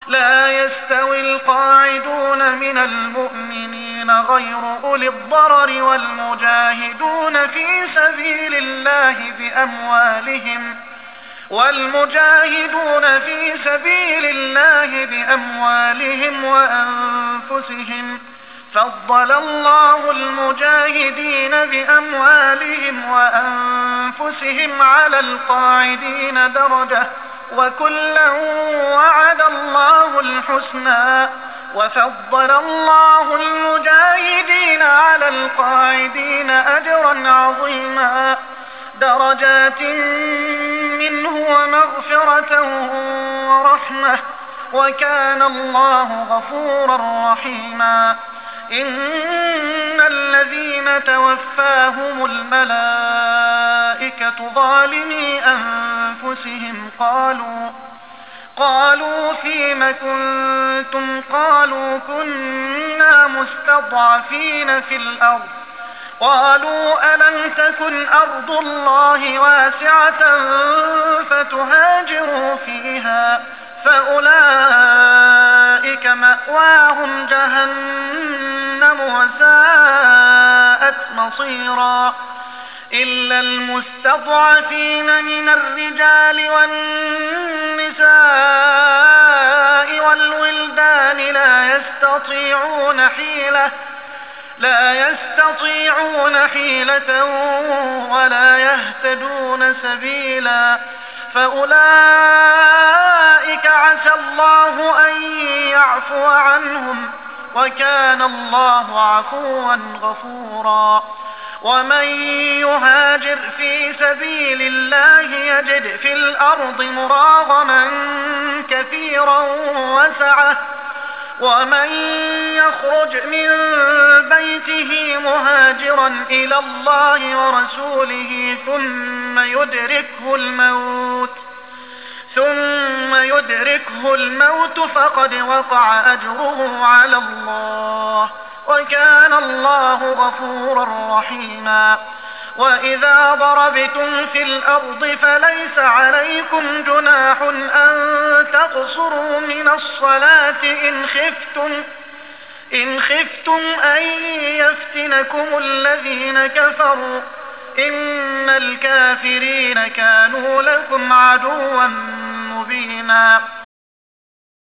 لا يستوي القاعدون من المؤمنين غير أولي الضرر والمجاهدون في سبيل الله بأموالهم وأنفسهم. فضل الله المجاهدين بأموالهم وأنفسهم على القاعدين درجة، وكلا وعد الله الحسنى. وفضل الله المجاهدين على القاعدين أجرا عظيما، درجات منه ومغفرة ورحمة، وكان الله غفورا رحيما. إن الذين توفاهم الملائكة ظالمي أنفسهم قالوا فيم كنتم؟ قالوا كنا مستضعفين في الأرض. قالوا ألم تكن أرض الله واسعة فتهاجروا فيها؟ فأولئك مأواهم جهنم وساءت مصيرا. إلا المستضعفين من الرجال والنساء والولدان لا يستطيعون حيلة ولا يهتدون سبيلا، فأولئك عسى الله أن يعفو عنهم، وكان الله عفوا غفورا. ومن يهاجر في سبيل الله يجد في الأرض مراغما كثيرا وسعة، ومن يخرج من بيته مهاجرا إلى الله ورسوله ثم يدركه الموت فقد وقع أجره على الله، وكان الله غفورا رحيما. وإذا ضربتم في الأرض فليس عليكم جناح أن تقصروا من الصلاة إن خفتم أن يفتنكم الذين كفروا، إن الكافرين كانوا لكم عدوا مبينا.